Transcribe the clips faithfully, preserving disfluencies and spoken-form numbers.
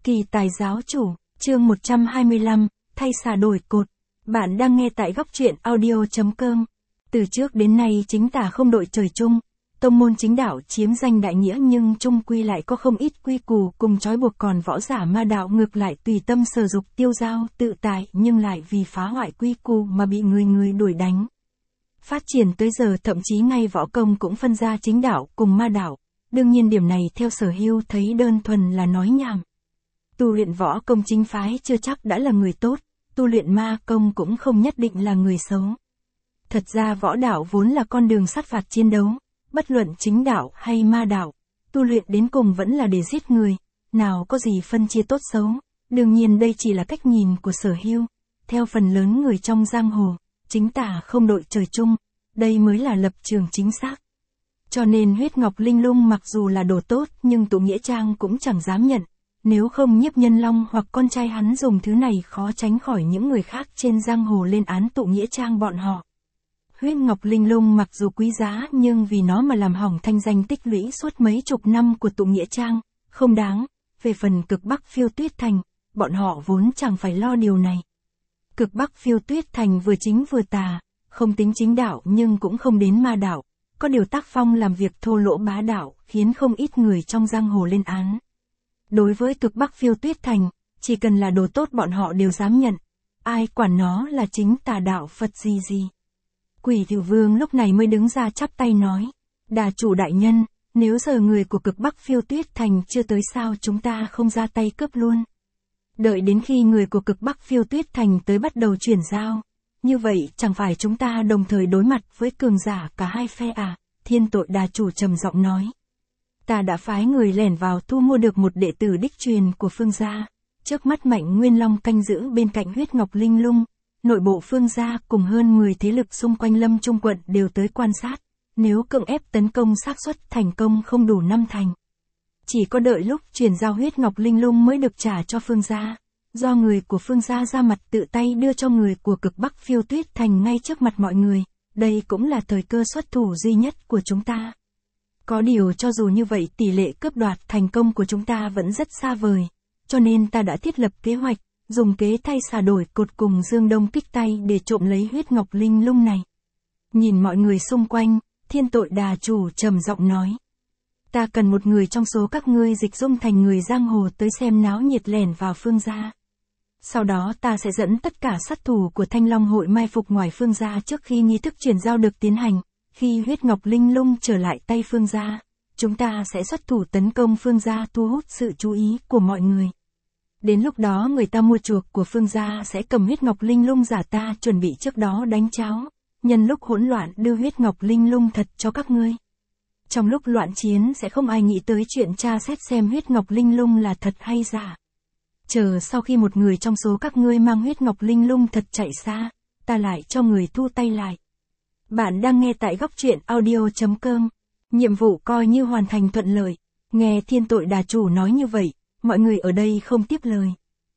Kỳ tài giáo chủ, chương một trăm hai mươi lăm, thay xà đổi cột. Bạn đang nghe tại góc truyện audio chấm com. Từ trước đến nay chính tà không đội trời chung, tông môn chính đạo chiếm danh đại nghĩa nhưng chung quy lại có không ít quy củ cùng trói buộc, còn võ giả ma đạo ngược lại tùy tâm sở dục tiêu dao tự tại nhưng lại vì phá hoại quy củ mà bị người người đuổi đánh. Phát triển tới giờ thậm chí ngay võ công cũng phân ra chính đạo cùng ma đạo, đương nhiên điểm này theo Sở Hưu thấy đơn thuần là nói nhảm. Tu luyện võ công chính phái chưa chắc đã là người tốt, tu luyện ma công cũng không nhất định là người xấu. Thật ra võ đạo vốn là con đường sát phạt chiến đấu, bất luận chính đạo hay ma đạo, tu luyện đến cùng vẫn là để giết người, nào có gì phân chia tốt xấu. Đương nhiên đây chỉ là cách nhìn của Sở Hưu, theo phần lớn người trong giang hồ, chính tà không đội trời chung, đây mới là lập trường chính xác. Cho nên huyết ngọc linh lung mặc dù là đồ tốt nhưng tụ nghĩa trang cũng chẳng dám nhận, nếu không Nhiếp Nhân Long hoặc con trai hắn dùng thứ này khó tránh khỏi những người khác trên giang hồ lên án tụ nghĩa trang bọn họ. Huyết ngọc linh lung mặc dù quý giá nhưng vì nó mà làm hỏng thanh danh tích lũy suốt mấy chục năm của tụ nghĩa trang, không đáng. Về phần cực Bắc Phiêu Tuyết Thành, bọn họ vốn chẳng phải lo điều này. Cực Bắc Phiêu Tuyết Thành vừa chính vừa tà, không tính chính đạo nhưng cũng không đến ma đạo, có điều tác phong làm việc thô lỗ bá đạo khiến không ít người trong giang hồ lên án. Đối với Cực Bắc Phiêu Tuyết Thành, chỉ cần là đồ tốt bọn họ đều dám nhận, ai quản nó là chính tà đạo Phật gì gì. Quỷ Tiểu Vương lúc này mới đứng ra chắp tay nói, đà chủ đại nhân, nếu giờ người của Cực Bắc Phiêu Tuyết Thành chưa tới sao chúng ta không ra tay cướp luôn. Đợi đến khi người của Cực Bắc Phiêu Tuyết Thành tới bắt đầu chuyển giao, như vậy chẳng phải chúng ta đồng thời đối mặt với cường giả cả hai phe à? Thiên Tội đà chủ trầm giọng nói. Ta đã phái người lẻn vào thu mua được một đệ tử đích truyền của Phương gia, trước mắt Mạnh Nguyên Long canh giữ bên cạnh huyết ngọc linh lung, nội bộ Phương gia cùng hơn mười thế lực xung quanh Lâm Trung quận đều tới quan sát, nếu cưỡng ép tấn công xác suất thành công không đủ năm thành. Chỉ có đợi lúc chuyển giao huyết ngọc linh lung mới được trả cho Phương gia, do người của Phương gia ra mặt tự tay đưa cho người của Cực Bắc Phiêu Tuyết Thành ngay trước mặt mọi người, đây cũng là thời cơ xuất thủ duy nhất của chúng ta. Có điều cho dù như vậy tỷ lệ cướp đoạt thành công của chúng ta vẫn rất xa vời, cho nên ta đã thiết lập kế hoạch, dùng kế thay xà đổi cột cùng Dương Đông Kích tay để trộm lấy huyết ngọc linh lung này. Nhìn mọi người xung quanh, Thiên Tội đà chủ trầm giọng nói. Ta cần một người trong số các ngươi dịch dung thành người giang hồ tới xem náo nhiệt lẻn vào Phương gia. Sau đó ta sẽ dẫn tất cả sát thủ của Thanh Long hội mai phục ngoài Phương gia trước khi nghi thức chuyển giao được tiến hành. Khi huyết ngọc linh lung trở lại tay Phương gia, chúng ta sẽ xuất thủ tấn công Phương gia thu hút sự chú ý của mọi người. Đến lúc đó người ta mua chuộc của Phương gia sẽ cầm huyết ngọc linh lung giả ta chuẩn bị trước đó đánh cháo, nhân lúc hỗn loạn đưa huyết ngọc linh lung thật cho các ngươi. Trong lúc loạn chiến sẽ không ai nghĩ tới chuyện tra xét xem huyết ngọc linh lung là thật hay giả. Chờ sau khi một người trong số các ngươi mang huyết ngọc linh lung thật chạy xa, ta lại cho người thu tay lại. Bạn đang nghe tại góc truyện audio chấm com. Nhiệm vụ coi như hoàn thành thuận lợi. Nghe Thiên Tội đà chủ nói như vậy, mọi người ở đây không tiếp lời.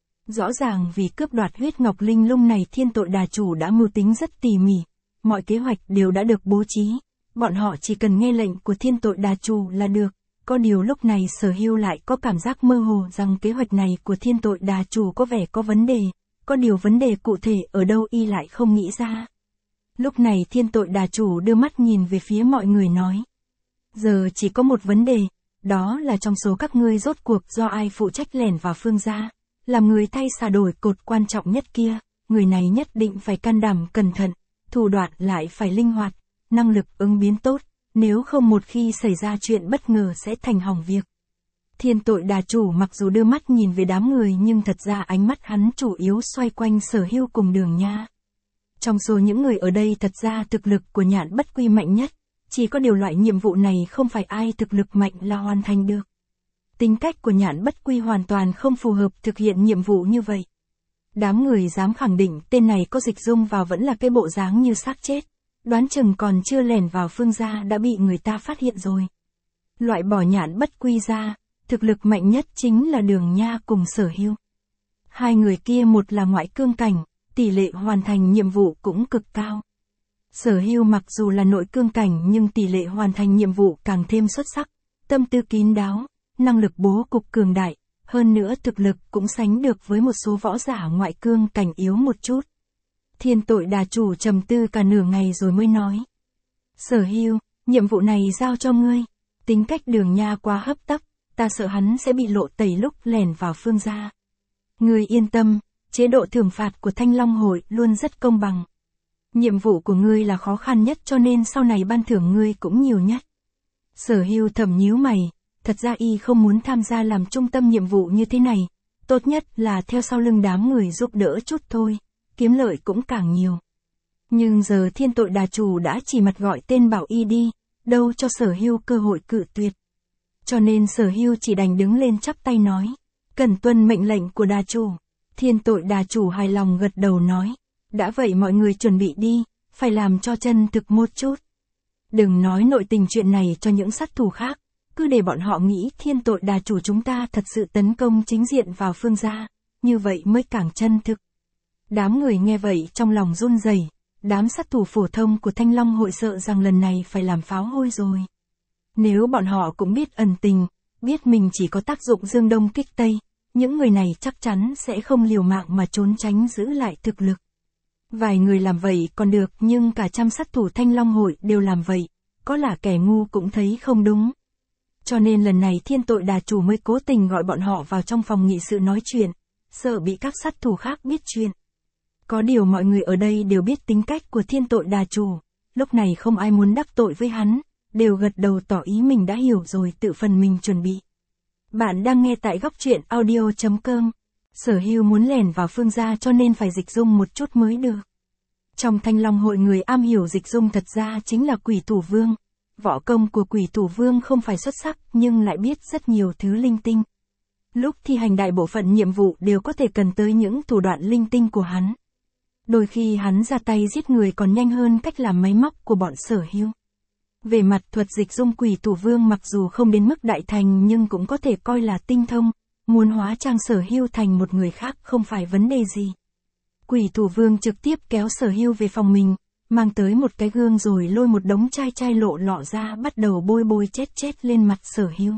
Rõ ràng vì cướp đoạt huyết ngọc linh lung này Thiên Tội đà chủ đã mưu tính rất tỉ mỉ. Mọi kế hoạch đều đã được bố trí. Bọn họ chỉ cần nghe lệnh của Thiên Tội đà chủ là được. Có điều lúc này Sở Hưu lại có cảm giác mơ hồ rằng kế hoạch này của Thiên Tội đà chủ có vẻ có vấn đề. Có điều vấn đề cụ thể ở đâu y lại không nghĩ ra. Lúc này Thiên Tội đà chủ đưa mắt nhìn về phía mọi người nói. Giờ chỉ có một vấn đề, đó là trong số các ngươi rốt cuộc do ai phụ trách lẻn vào Phương gia, làm người thay xà đổi cột quan trọng nhất kia, người này nhất định phải can đảm cẩn thận, thủ đoạn lại phải linh hoạt, năng lực ứng biến tốt, nếu không một khi xảy ra chuyện bất ngờ sẽ thành hỏng việc. Thiên Tội đà chủ mặc dù đưa mắt nhìn về đám người nhưng thật ra ánh mắt hắn chủ yếu xoay quanh Sở Hưu cùng Đường Nha. Trong số những người ở đây thật ra thực lực của Nhạn Bất Quy mạnh nhất, chỉ có điều loại nhiệm vụ này không phải ai thực lực mạnh là hoàn thành được. Tính cách của Nhạn Bất Quy hoàn toàn không phù hợp thực hiện nhiệm vụ như vậy. Đám người dám khẳng định tên này có dịch dung vào vẫn là cái bộ dáng như xác chết, đoán chừng còn chưa lẻn vào Phương gia đã bị người ta phát hiện rồi. Loại bỏ Nhạn Bất Quy ra, thực lực mạnh nhất chính là Đường Nha cùng Sở Hưu. Hai người kia một là ngoại cương cảnh, tỷ lệ hoàn thành nhiệm vụ cũng cực cao. Sở Hưu mặc dù là nội cương cảnh nhưng tỷ lệ hoàn thành nhiệm vụ càng thêm xuất sắc, tâm tư kín đáo, năng lực bố cục cường đại, hơn nữa thực lực cũng sánh được với một số võ giả ngoại cương cảnh yếu một chút. Thiên Tội Đà Chủ trầm tư cả nửa ngày rồi mới nói. Sở Hưu, nhiệm vụ này giao cho ngươi. Tính cách Đường Nha quá hấp tấp, ta sợ hắn sẽ bị lộ tẩy lúc lẻn vào Phương gia. Ngươi yên tâm, chế độ thưởng phạt của Thanh Long Hội luôn rất công bằng. Nhiệm vụ của ngươi là khó khăn nhất cho nên sau này ban thưởng ngươi cũng nhiều nhất. Sở Hưu thầm nhíu mày, thật ra y không muốn tham gia làm trung tâm nhiệm vụ như thế này, tốt nhất là theo sau lưng đám người giúp đỡ chút thôi, kiếm lợi cũng càng nhiều. Nhưng giờ Thiên Tội Đà Chủ đã chỉ mặt gọi tên bảo y đi, đâu cho Sở Hưu cơ hội cự tuyệt. Cho nên Sở Hưu chỉ đành đứng lên chắp tay nói, cần tuân mệnh lệnh của Đà Chủ. Thiên Tội Đà Chủ hài lòng gật đầu nói, đã vậy mọi người chuẩn bị đi, phải làm cho chân thực một chút. Đừng nói nội tình chuyện này cho những sát thủ khác, cứ để bọn họ nghĩ Thiên Tội Đà Chủ chúng ta thật sự tấn công chính diện vào Phương gia, như vậy mới càng chân thực. Đám người nghe vậy trong lòng run rẩy, đám sát thủ phổ thông của Thanh Long Hội sợ rằng lần này phải làm pháo hôi rồi. Nếu bọn họ cũng biết ẩn tình, biết mình chỉ có tác dụng dương đông kích tây, những người này chắc chắn sẽ không liều mạng mà trốn tránh giữ lại thực lực. Vài người làm vậy còn được nhưng cả trăm sát thủ Thanh Long Hội đều làm vậy, có là kẻ ngu cũng thấy không đúng. Cho nên lần này Thiên Tội Đà Chủ mới cố tình gọi bọn họ vào trong phòng nghị sự nói chuyện, sợ bị các sát thủ khác biết chuyện. Có điều mọi người ở đây đều biết tính cách của Thiên Tội Đà Chủ, lúc này không ai muốn đắc tội với hắn, đều gật đầu tỏ ý mình đã hiểu rồi tự phần mình chuẩn bị. Bạn đang nghe tại góc truyện audio chấm com. Sở Hưu muốn lẻn vào Phương gia cho nên phải dịch dung một chút mới được. Trong Thanh Long Hội người am hiểu dịch dung thật ra chính là Quỷ Thủ Vương. Võ công của Quỷ Thủ Vương không phải xuất sắc nhưng lại biết rất nhiều thứ linh tinh. Lúc thi hành đại bộ phận nhiệm vụ đều có thể cần tới những thủ đoạn linh tinh của hắn. Đôi khi hắn ra tay giết người còn nhanh hơn cách làm máy móc của bọn Sở Hưu. Về mặt thuật dịch dung Quỷ Thủ Vương mặc dù không đến mức đại thành nhưng cũng có thể coi là tinh thông, muốn hóa trang Sở Hưu thành một người khác không phải vấn đề gì. Quỷ Thủ Vương trực tiếp kéo Sở Hưu về phòng mình, mang tới một cái gương rồi lôi một đống chai chai lộ lọ ra bắt đầu bôi bôi chét chét lên mặt Sở Hưu.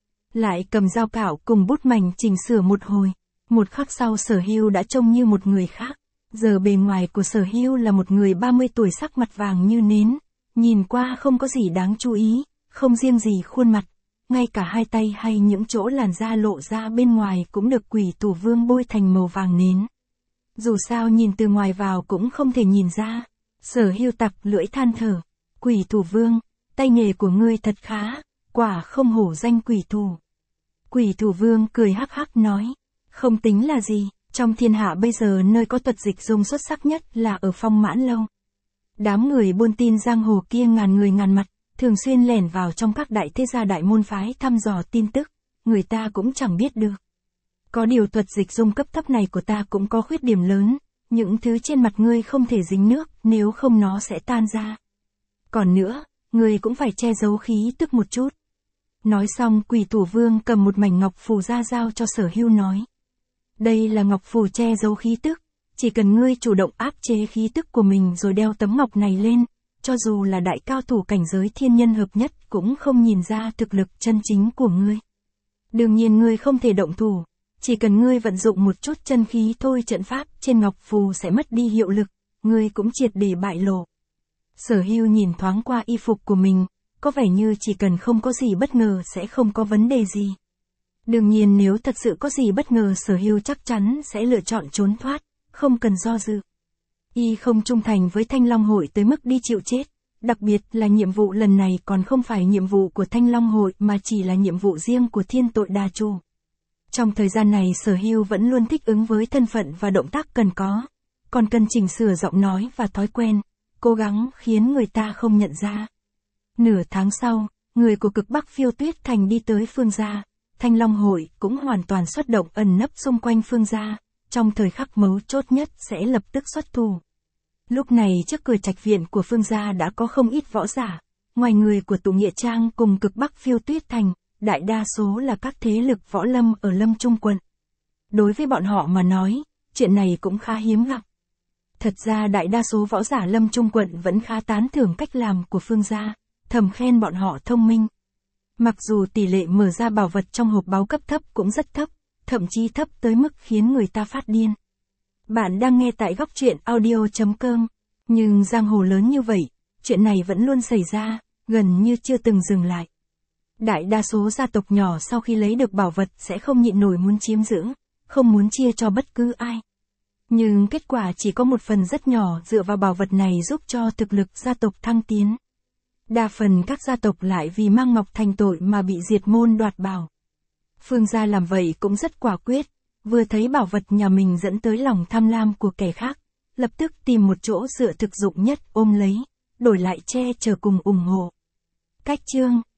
Lại cầm dao cạo cùng bút mảnh chỉnh sửa một hồi, một khắc sau Sở Hưu đã trông như một người khác. Giờ bề ngoài của Sở Hưu là một người ba mươi tuổi sắc mặt vàng như nến, nhìn qua không có gì đáng chú ý, không riêng gì khuôn mặt, ngay cả hai tay hay những chỗ làn da lộ ra bên ngoài cũng được Quỷ Thủ Vương bôi thành màu vàng nến. Dù sao nhìn từ ngoài vào cũng không thể nhìn ra. Sở Hưu tặc lưỡi than thở, Quỷ Thủ Vương, tay nghề của ngươi thật khá, quả không hổ danh quỷ thủ. Quỷ Thủ Vương cười hắc hắc nói, không tính là gì, trong thiên hạ bây giờ nơi có thuật dịch dung xuất sắc nhất là ở Phong Mãn Lâu. Đám người buôn tin giang hồ kia ngàn người ngàn mặt, thường xuyên lẻn vào trong các đại thế gia đại môn phái thăm dò tin tức, người ta cũng chẳng biết được. Có điều thuật dịch dung cấp thấp này của ta cũng có khuyết điểm lớn, những thứ trên mặt ngươi không thể dính nước, nếu không nó sẽ tan ra. Còn nữa, ngươi cũng phải che giấu khí tức một chút. Nói xong Quỷ Thủ Vương cầm một mảnh ngọc phù ra giao cho Sở Hưu nói. Đây là ngọc phù che giấu khí tức, chỉ cần ngươi chủ động áp chế khí tức của mình rồi đeo tấm ngọc này lên, cho dù là đại cao thủ cảnh giới thiên nhân hợp nhất cũng không nhìn ra thực lực chân chính của ngươi. Đương nhiên ngươi không thể động thủ, chỉ cần ngươi vận dụng một chút chân khí thôi trận pháp trên ngọc phù sẽ mất đi hiệu lực, ngươi cũng triệt để bại lộ. Sở Hưu nhìn thoáng qua y phục của mình, có vẻ như chỉ cần không có gì bất ngờ sẽ không có vấn đề gì. Đương nhiên nếu thật sự có gì bất ngờ Sở Hưu chắc chắn sẽ lựa chọn trốn thoát, không cần do dự. Y không trung thành với Thanh Long Hội tới mức đi chịu chết, đặc biệt là nhiệm vụ lần này còn không phải nhiệm vụ của Thanh Long Hội mà chỉ là nhiệm vụ riêng của Thiên Tội Đà Chủ. Trong thời gian này Sở Hưu vẫn luôn thích ứng với thân phận và động tác cần có, còn cần chỉnh sửa giọng nói và thói quen, cố gắng khiến người ta không nhận ra. Nửa tháng sau, người của Cực Bắc Phiêu Tuyết Thành đi tới Phương gia, Thanh Long Hội cũng hoàn toàn xuất động ẩn nấp xung quanh Phương gia, trong thời khắc mấu chốt nhất sẽ lập tức xuất thủ. Lúc này trước cửa trạch viện của Phương gia đã có không ít võ giả, ngoài người của Tụ Nghĩa Trang cùng Cực Bắc Phiêu Tuyết Thành, đại đa số là các thế lực võ lâm ở Lâm Trung quận. Đối với bọn họ mà nói, chuyện này cũng khá hiếm gặp. Thật ra đại đa số võ giả Lâm Trung quận vẫn khá tán thưởng cách làm của Phương gia, thầm khen bọn họ thông minh. Mặc dù tỷ lệ mở ra bảo vật trong hộp báu cấp thấp cũng rất thấp, thậm chí thấp tới mức khiến người ta phát điên. Bạn đang nghe tại góc truyện audio chấm com. Nhưng giang hồ lớn như vậy, chuyện này vẫn luôn xảy ra, gần như chưa từng dừng lại. Đại đa số gia tộc nhỏ sau khi lấy được bảo vật sẽ không nhịn nổi muốn chiếm giữ, không muốn chia cho bất cứ ai. Nhưng kết quả chỉ có một phần rất nhỏ dựa vào bảo vật này giúp cho thực lực gia tộc thăng tiến. Đa phần các gia tộc lại vì mang ngọc thành tội mà bị diệt môn đoạt bảo. Phương gia làm vậy cũng rất quả quyết, vừa thấy bảo vật nhà mình dẫn tới lòng tham lam của kẻ khác, lập tức tìm một chỗ dựa thực dụng nhất ôm lấy, đổi lại che chở cùng ủng hộ. Cách chương